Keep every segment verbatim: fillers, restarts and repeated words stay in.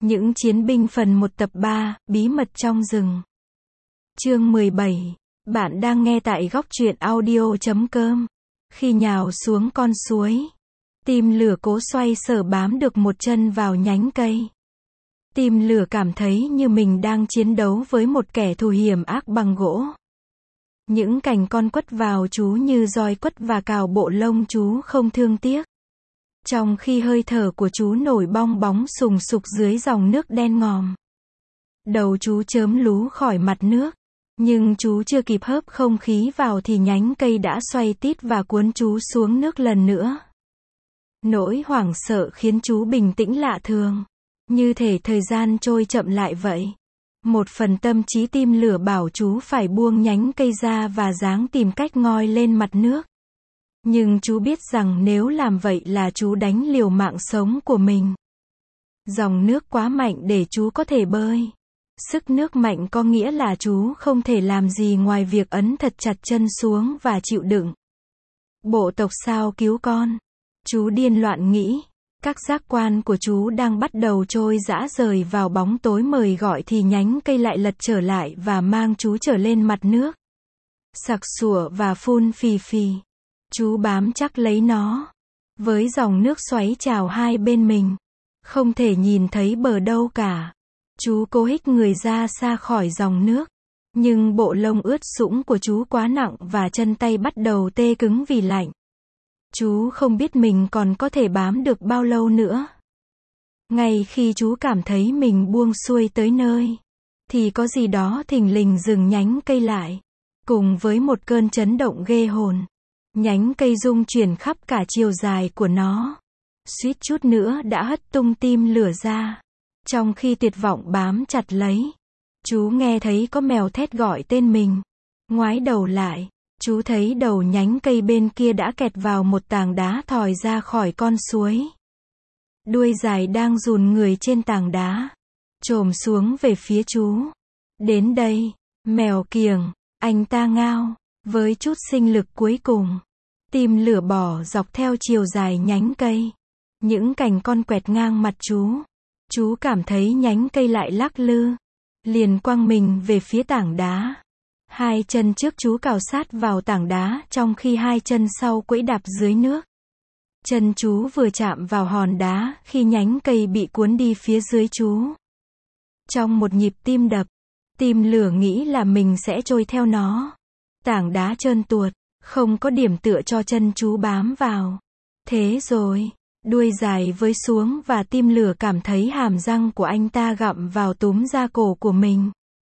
Những chiến binh phần một tập ba, bí mật trong rừng. Chương mười bảy. Bạn đang nghe tại góc truyện audio chấm com. Khi nhào xuống con suối, tim lửa cố xoay sở bám được một chân vào nhánh cây. Tim lửa cảm thấy như mình đang chiến đấu với một kẻ thù hiểm ác bằng gỗ. Những cành con quất vào chú như roi quất và cào bộ lông chú không thương tiếc. Trong khi hơi thở của chú nổi bong bóng sùng sục dưới dòng nước đen ngòm. Đầu chú chớm lú khỏi mặt nước. Nhưng chú chưa kịp hớp không khí vào thì nhánh cây đã xoay tít và cuốn chú xuống nước lần nữa. Nỗi hoảng sợ khiến chú bình tĩnh lạ thường. Như thể thời gian trôi chậm lại vậy. Một phần tâm trí tim lửa bảo chú phải buông nhánh cây ra và ráng tìm cách ngoi lên mặt nước. Nhưng chú biết rằng nếu làm vậy là chú đánh liều mạng sống của mình. Dòng nước quá mạnh để chú có thể bơi. Sức nước mạnh có nghĩa là chú không thể làm gì ngoài việc ấn thật chặt chân xuống và chịu đựng. Bộ tộc sao cứu con? Chú điên loạn nghĩ. Các giác quan của chú đang bắt đầu trôi dã rời vào bóng tối mời gọi thì nhánh cây lại lật trở lại và mang chú trở lên mặt nước. Sặc sụa và phun phì phì. Chú bám chắc lấy nó. Với dòng nước xoáy trào hai bên mình. Không thể nhìn thấy bờ đâu cả. Chú cố hích người ra xa khỏi dòng nước. Nhưng bộ lông ướt sũng của chú quá nặng và chân tay bắt đầu tê cứng vì lạnh. Chú không biết mình còn có thể bám được bao lâu nữa. Ngay khi chú cảm thấy mình buông xuôi tới nơi, thì có gì đó thình lình dừng nhánh cây lại. Cùng với một cơn chấn động ghê hồn. Nhánh cây rung chuyển khắp cả chiều dài của nó. Suýt chút nữa đã hất tung tim lửa ra. Trong khi tuyệt vọng bám chặt lấy, chú nghe thấy có mèo thét gọi tên mình. Ngoái đầu lại, chú thấy đầu nhánh cây bên kia đã kẹt vào một tảng đá thòi ra khỏi con suối. Đuôi dài đang dùn người trên tảng đá, chồm xuống về phía chú. Đến đây, mèo kiểng, anh ta ngao, với chút sinh lực cuối cùng. Tim lửa bò dọc theo chiều dài nhánh cây. Những cành con quẹt ngang mặt chú. Chú cảm thấy nhánh cây lại lắc lư. Liền quăng mình về phía tảng đá. Hai chân trước chú cào sát vào tảng đá trong khi hai chân sau quẫy đạp dưới nước. Chân chú vừa chạm vào hòn đá khi nhánh cây bị cuốn đi phía dưới chú. Trong một nhịp tim đập, tim lửa nghĩ là mình sẽ trôi theo nó. Tảng đá trơn tuột, không có điểm tựa cho chân chú bám vào. Thế rồi, đuôi dài với xuống và tim lửa cảm thấy hàm răng của anh ta gặm vào túm da cổ của mình.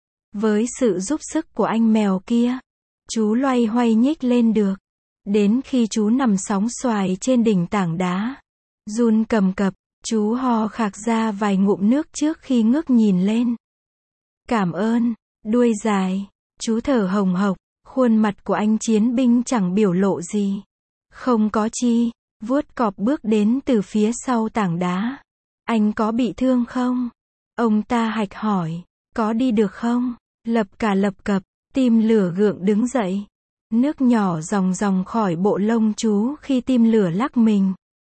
Với sự giúp sức của anh mèo kia, chú loay hoay nhích lên được. Đến khi chú nằm sóng xoài trên đỉnh tảng đá, run cầm cập, chú ho khạc ra vài ngụm nước trước khi ngước nhìn lên. Cảm ơn, đuôi dài, chú thở hồng hộc, khuôn mặt của anh chiến binh chẳng biểu lộ gì. Không có chi. Vuốt cọp bước đến từ phía sau tảng đá. Anh có bị thương không? Ông ta hạch hỏi. Có đi được không? Lập cả lập cập, tim lửa gượng đứng dậy. Nước nhỏ ròng ròng khỏi bộ lông chú khi tim lửa lắc mình.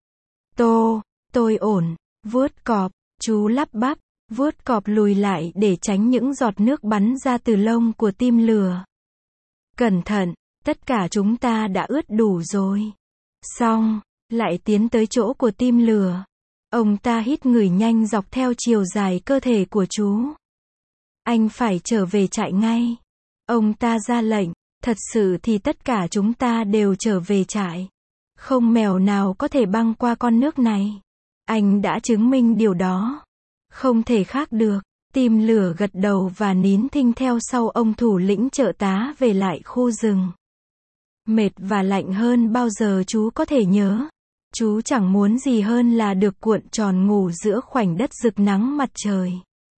Tô, tôi ổn. Vuốt cọp, chú lắp bắp. Vuốt cọp lùi lại để tránh những giọt nước bắn ra từ lông của tim lửa. Cẩn thận, tất cả chúng ta đã ướt đủ rồi. Xong. Lại tiến tới chỗ của tim lửa. Ông ta hít ngửi nhanh dọc theo chiều dài cơ thể của chú. Anh phải trở về trại ngay. Ông ta ra lệnh. Thật sự thì tất cả chúng ta đều trở về trại. Không mèo nào có thể băng qua con nước này. Anh đã chứng minh điều đó. Không thể khác được. Tim lửa gật đầu và nín thinh theo sau ông thủ lĩnh trợ tá về lại khu rừng. Mệt và lạnh hơn bao giờ chú có thể nhớ. Chú chẳng muốn gì hơn là được cuộn tròn ngủ giữa khoảnh đất rực nắng mặt trời.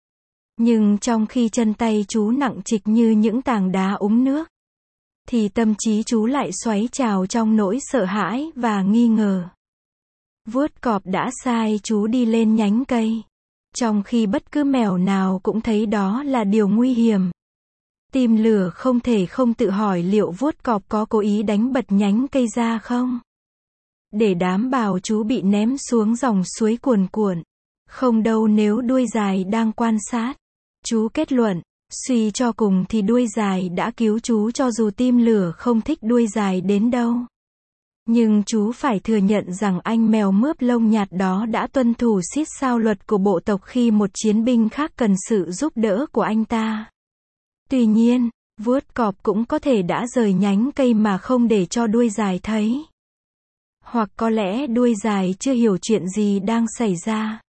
Nhưng trong khi chân tay chú nặng trịch như những tảng đá úng nước, thì tâm trí chú lại xoáy trào trong nỗi sợ hãi và nghi ngờ. Vuốt cọp đã sai chú đi lên nhánh cây, trong khi bất cứ mèo nào cũng thấy đó là điều nguy hiểm. Tim lửa không thể không tự hỏi liệu vuốt cọp có cố ý đánh bật nhánh cây ra không? Để đảm bảo chú bị ném xuống dòng suối cuồn cuộn. Không đâu nếu đuôi dài đang quan sát. Chú kết luận, suy cho cùng thì đuôi dài đã cứu chú cho dù tim lửa không thích đuôi dài đến đâu. Nhưng chú phải thừa nhận rằng anh mèo mướp lông nhạt đó đã tuân thủ xiết sao luật của bộ tộc khi một chiến binh khác cần sự giúp đỡ của anh ta. Tuy nhiên, vuốt cọp cũng có thể đã rời nhánh cây mà không để cho đuôi dài thấy. Hoặc có lẽ đuôi dài chưa hiểu chuyện gì đang xảy ra.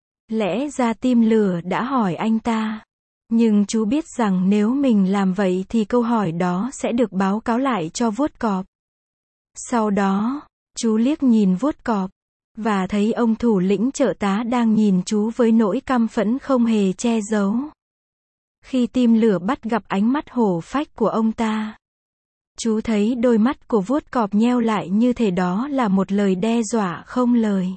Lẽ ra tim lửa đã hỏi anh ta. Nhưng chú biết rằng nếu mình làm vậy thì câu hỏi đó sẽ được báo cáo lại cho vuốt cọp. Sau đó, chú liếc nhìn vuốt cọp, và thấy ông thủ lĩnh chợ tá đang nhìn chú với nỗi căm phẫn không hề che giấu. Khi tim lửa bắt gặp ánh mắt hổ phách của ông ta, chú thấy đôi mắt của vuốt cọp nheo lại như thể đó là một lời đe dọa không lời.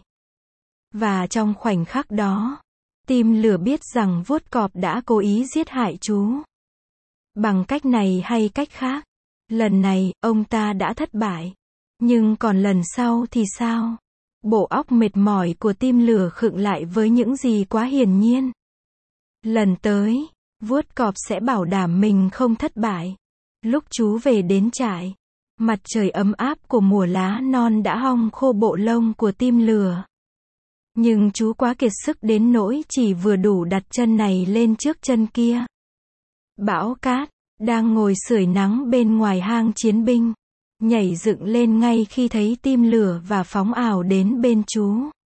Và trong khoảnh khắc đó, tim lửa biết rằng vuốt cọp đã cố ý giết hại chú. Bằng cách này hay cách khác, lần này, ông ta đã thất bại. Nhưng còn lần sau thì sao? Bộ óc mệt mỏi của tim lửa khựng lại với những gì quá hiển nhiên. Lần tới, vuốt cọp sẽ bảo đảm mình không thất bại. Lúc chú về đến trại, mặt trời ấm áp của mùa lá non đã hong khô bộ lông của tim lửa. Nhưng chú quá kiệt sức đến nỗi chỉ vừa đủ đặt chân này lên trước chân kia. Bão cát, đang ngồi sưởi nắng bên ngoài hang chiến binh, nhảy dựng lên ngay khi thấy tim lửa và phóng ảo đến bên chú.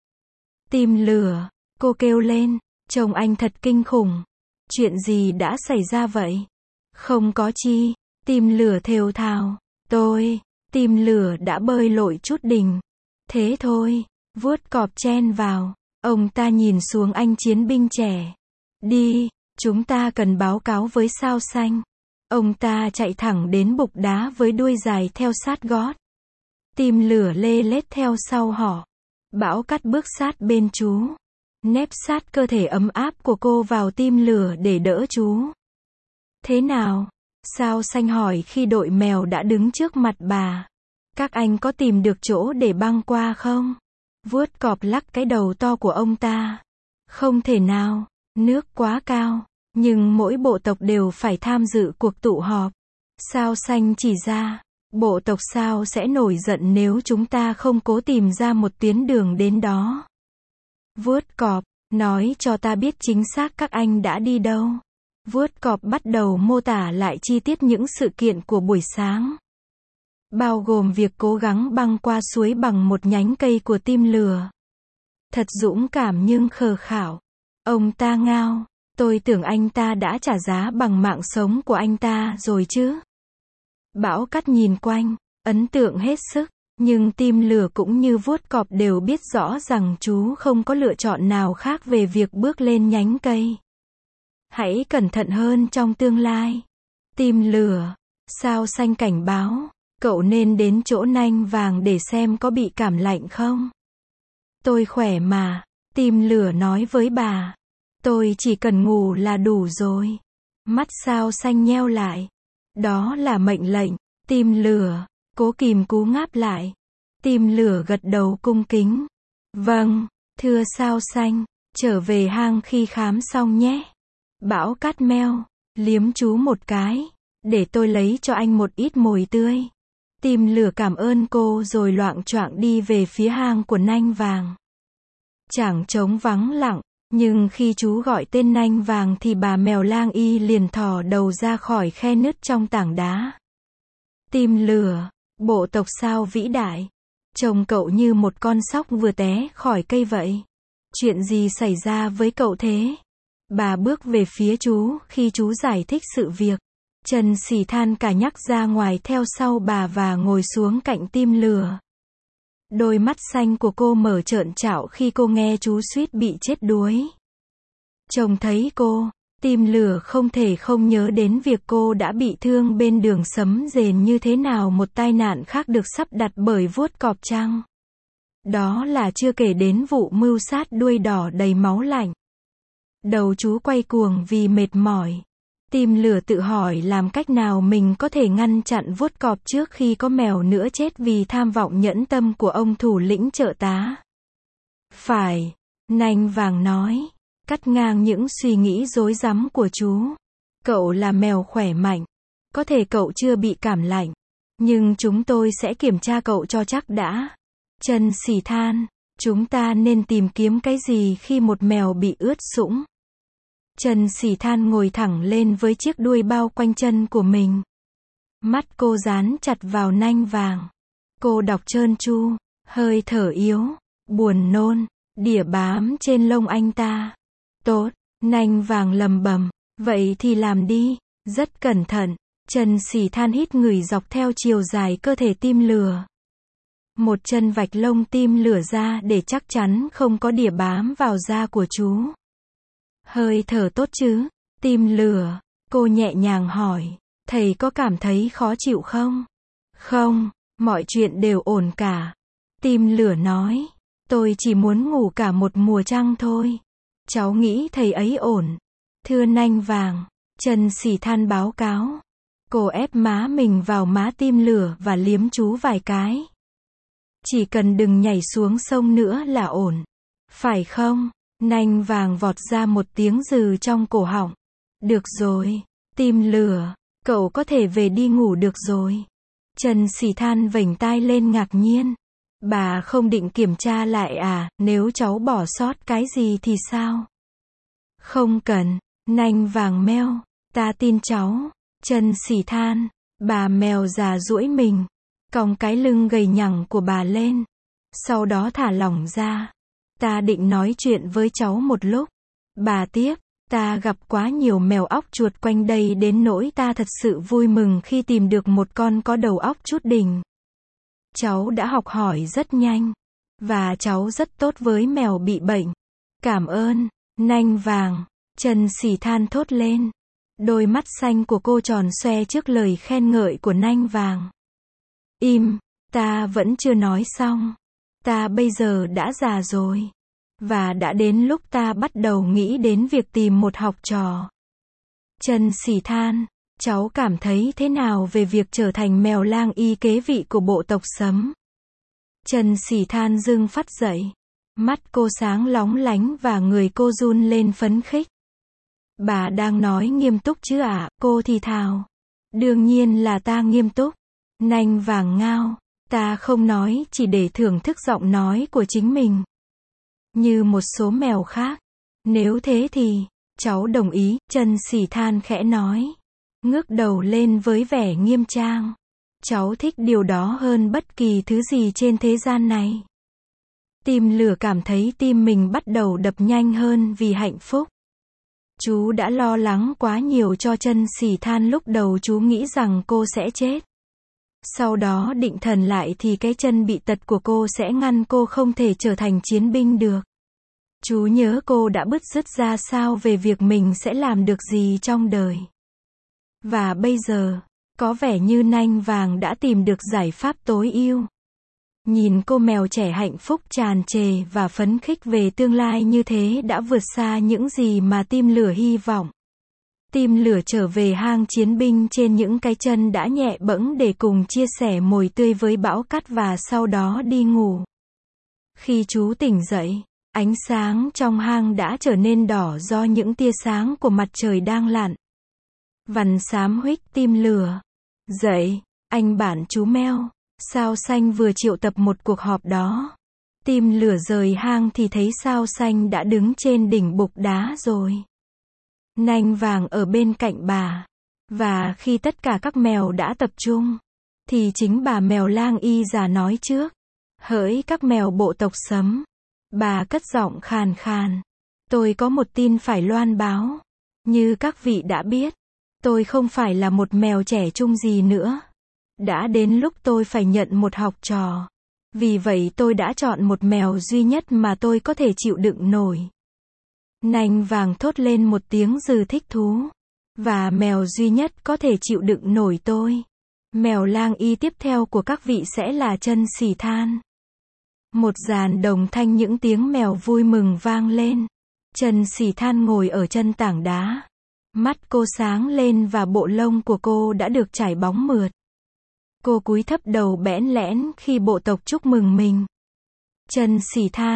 Tim lửa, cô kêu lên, trông anh thật kinh khủng. Chuyện gì đã xảy ra vậy? Không có chi, tim lửa thều thào. Tôi, tim lửa đã bơi lội chút đỉnh. Thế thôi, vuốt cọp chen vào. Ông ta nhìn xuống anh chiến binh trẻ. Đi, chúng ta cần báo cáo với sao xanh. Ông ta chạy thẳng đến bục đá với đuôi dài theo sát gót. Tim lửa lê lết theo sau họ. Bão cát bước sát bên chú, nép sát cơ thể ấm áp của cô vào tim lửa để đỡ chú. Thế nào? Sao xanh hỏi khi đội mèo đã đứng trước mặt bà. Các anh có tìm được chỗ để băng qua không? Vuốt cọp lắc cái đầu to của ông ta. Không thể nào, nước quá cao. Nhưng mỗi bộ tộc đều phải tham dự cuộc tụ họp. Sao xanh chỉ ra, bộ tộc sao sẽ nổi giận nếu chúng ta không cố tìm ra một tuyến đường đến đó. Vuốt cọp, nói cho ta biết chính xác các anh đã đi đâu. Vuốt cọp bắt đầu mô tả lại chi tiết những sự kiện của buổi sáng. Bao gồm việc cố gắng băng qua suối bằng một nhánh cây của tim lửa. Thật dũng cảm nhưng khờ khảo. Ông ta ngao. Tôi tưởng anh ta đã trả giá bằng mạng sống của anh ta rồi chứ. Bão cát nhìn quanh, ấn tượng hết sức, nhưng tim lửa cũng như vuốt cọp đều biết rõ rằng chú không có lựa chọn nào khác về việc bước lên nhánh cây. Hãy cẩn thận hơn trong tương lai. Tim lửa, sao xanh cảnh báo, cậu nên đến chỗ nanh vàng để xem có bị cảm lạnh không. Tôi khỏe mà, tim lửa nói với bà. Tôi chỉ cần ngủ là đủ rồi. Mắt sao xanh nheo lại. Đó là mệnh lệnh. Tim lửa, cố kìm cú ngáp lại. Tim lửa gật đầu cung kính. Vâng, thưa sao xanh, trở về hang khi khám xong nhé. Bão cát meo, liếm chú một cái, để tôi lấy cho anh một ít mồi tươi. Tim lửa cảm ơn cô rồi loạng choạng đi về phía hang của nanh vàng. Chảng trống vắng lặng. Nhưng khi chú gọi tên nanh vàng thì bà mèo lang y liền thò đầu ra khỏi khe nứt trong tảng đá. Tim lửa, bộ tộc sao vĩ đại. Trông cậu như một con sóc vừa té khỏi cây vậy. Chuyện gì xảy ra với cậu thế? Bà bước về phía chú khi chú giải thích sự việc. Trần xỉ than cả nhắc ra ngoài theo sau bà và ngồi xuống cạnh tim lửa. Đôi mắt xanh của cô mở trợn trạo khi cô nghe chú suýt bị chết đuối. Trông thấy cô, tim lửa không thể không nhớ đến việc cô đã bị thương bên đường sấm rền như thế nào, một tai nạn khác được sắp đặt bởi vuốt cọp trăng. Đó là chưa kể đến vụ mưu sát đuôi đỏ đầy máu lạnh. Đầu chú quay cuồng vì mệt mỏi. Tim lửa tự hỏi làm cách nào mình có thể ngăn chặn vuốt cọp trước khi có mèo nữa chết vì tham vọng nhẫn tâm của ông thủ lĩnh chợ tá. Phải, Nanh vàng nói, cắt ngang những suy nghĩ rối rắm của chú. Cậu là mèo khỏe mạnh. Có thể cậu chưa bị cảm lạnh. Nhưng chúng tôi sẽ kiểm tra cậu cho chắc đã. Chân Xỉ than, chúng ta nên tìm kiếm cái gì khi một mèo bị ướt sũng? Chân Xỉ than ngồi thẳng lên với chiếc đuôi bao quanh chân của mình. Mắt cô dán chặt vào nanh vàng. Cô đọc trơn tru, hơi thở yếu, buồn nôn, đỉa bám trên lông anh ta. Tốt, nanh vàng lầm bầm, vậy thì làm đi, rất cẩn thận. Chân Xỉ than hít ngửi dọc theo chiều dài cơ thể tim lửa. Một chân vạch lông tim lửa ra để chắc chắn không có đỉa bám vào da của chú. Hơi thở tốt chứ, tim lửa? Cô nhẹ nhàng hỏi, thầy có cảm thấy khó chịu không? Không, mọi chuyện đều ổn cả. Tim lửa nói, tôi chỉ muốn ngủ cả một mùa trăng thôi. Cháu nghĩ thầy ấy ổn. Thưa nanh vàng, Chân Xỉ than báo cáo. Cô ép má mình vào má tim lửa và liếm chú vài cái. Chỉ cần đừng nhảy xuống sông nữa là ổn. Phải không? Nanh vàng vọt ra một tiếng rừ trong cổ họng. Được rồi, tim lửa, cậu có thể về đi ngủ được rồi. Chân Xỉ than vểnh tai lên ngạc nhiên. Bà không định kiểm tra lại à, nếu cháu bỏ sót cái gì thì sao? Không cần, nanh vàng meo, ta tin cháu. Chân Xỉ than, bà mèo già duỗi mình, còng cái lưng gầy nhẳng của bà lên. Sau đó thả lỏng ra. Ta định nói chuyện với cháu một lúc. Bà tiếp, ta gặp quá nhiều mèo óc chuột quanh đây đến nỗi ta thật sự vui mừng khi tìm được một con có đầu óc chút đỉnh. Cháu đã học hỏi rất nhanh. Và cháu rất tốt với mèo bị bệnh. Cảm ơn, nanh vàng. Chân Xỉ than thốt lên. Đôi mắt xanh của cô tròn xoe trước lời khen ngợi của nanh vàng. Im, ta vẫn chưa nói xong. Ta bây giờ đã già rồi. Và đã đến lúc ta bắt đầu nghĩ đến việc tìm một học trò. Chân Xỉ than, cháu cảm thấy thế nào về việc trở thành mèo lang y kế vị của bộ tộc Sấm? Chân Xỉ than dưng phắt dậy. Mắt cô sáng lóng lánh và người cô run lên phấn khích. Bà đang nói nghiêm túc chứ ạ? À? Cô thì thào. Đương nhiên là ta nghiêm túc. Nanh vàng ngao. Ta không nói chỉ để thưởng thức giọng nói của chính mình. Như một số mèo khác. Nếu thế thì, cháu đồng ý, Chân Xỉ than khẽ nói. Ngước đầu lên với vẻ nghiêm trang. Cháu thích điều đó hơn bất kỳ thứ gì trên thế gian này. Tim lửa cảm thấy tim mình bắt đầu đập nhanh hơn vì hạnh phúc. Chú đã lo lắng quá nhiều cho Chân Xỉ than, lúc đầu chú nghĩ rằng cô sẽ chết. Sau đó định thần lại thì cái chân bị tật của cô sẽ ngăn cô không thể trở thành chiến binh được. Chú nhớ cô đã bứt rứt ra sao về việc mình sẽ làm được gì trong đời. Và bây giờ, có vẻ như nanh vàng đã tìm được giải pháp tối ưu. Nhìn cô mèo trẻ hạnh phúc tràn trề và phấn khích về tương lai như thế đã vượt xa những gì mà tim lửa hy vọng. Tim lửa trở về hang chiến binh trên những cái chân đã nhẹ bẫng để cùng chia sẻ mồi tươi với bão cát và sau đó đi ngủ. Khi chú tỉnh dậy, ánh sáng trong hang đã trở nên đỏ do những tia sáng của mặt trời đang lặn. Vằn xám huých tim lửa. Dậy, anh bạn chú meo. Sao Xanh vừa triệu tập một cuộc họp đó. Tim lửa rời hang thì thấy Sao Xanh đã đứng trên đỉnh bục đá rồi. Nanh vàng ở bên cạnh bà. Và khi tất cả các mèo đã tập trung, thì chính bà mèo lang y già nói trước. Hỡi các mèo bộ tộc Sấm. Bà cất giọng khàn khàn. Tôi có một tin phải loan báo. Như các vị đã biết, tôi không phải là một mèo trẻ trung gì nữa. Đã đến lúc tôi phải nhận một học trò. Vì vậy tôi đã chọn một mèo duy nhất mà tôi có thể chịu đựng nổi. Nanh vàng thốt lên một tiếng rừ thích thú. Và mèo duy nhất có thể chịu đựng nổi tôi. Mèo lang y tiếp theo của các vị sẽ là Chân Xỉ than. Một dàn đồng thanh những tiếng mèo vui mừng vang lên. Chân Xỉ than ngồi ở chân tảng đá. Mắt cô sáng lên và bộ lông của cô đã được trải bóng mượt. Cô cúi thấp đầu bẽn lẽn khi bộ tộc chúc mừng mình. Chân Xỉ than,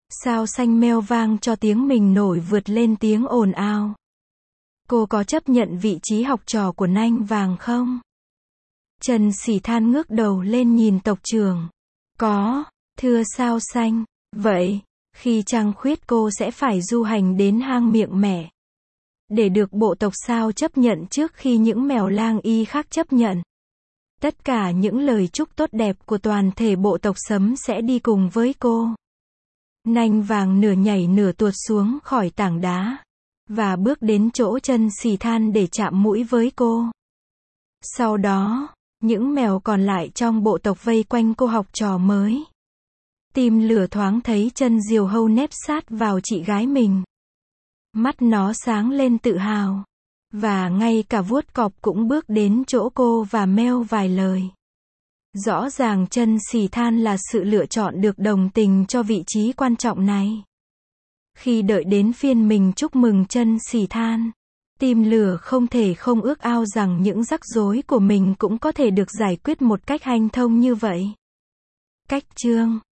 Sao xanh meo vang cho tiếng mình nổi vượt lên tiếng ồn ào. Cô có chấp nhận vị trí học trò của nanh vàng không? Trần Sỉ Than ngước đầu lên nhìn tộc trưởng. Có, thưa sao xanh. Vậy, khi trăng khuyết cô sẽ phải du hành đến hang miệng mẻ. Để được bộ tộc sao chấp nhận trước khi những mèo lang y khác chấp nhận. Tất cả những lời chúc tốt đẹp của toàn thể bộ tộc sấm sẽ đi cùng với cô. Nanh vàng nửa nhảy nửa tuột xuống khỏi tảng đá. Và bước đến chỗ Trần Sỉ Than để chạm mũi với cô. Sau đó, những mèo còn lại trong bộ tộc vây quanh cô học trò mới. Tim lửa thoáng thấy chân diều hâu nép sát vào chị gái mình. Mắt nó sáng lên tự hào. Và ngay cả vuốt cọp cũng bước đến chỗ cô và meo vài lời. Rõ ràng Trần Sỉ Than là sự lựa chọn được đồng tình cho vị trí quan trọng này. Khi đợi đến phiên mình chúc mừng Trần Sỉ Than, tim lửa không thể không ước ao rằng những rắc rối của mình cũng có thể được giải quyết một cách hanh thông như vậy. Cách chương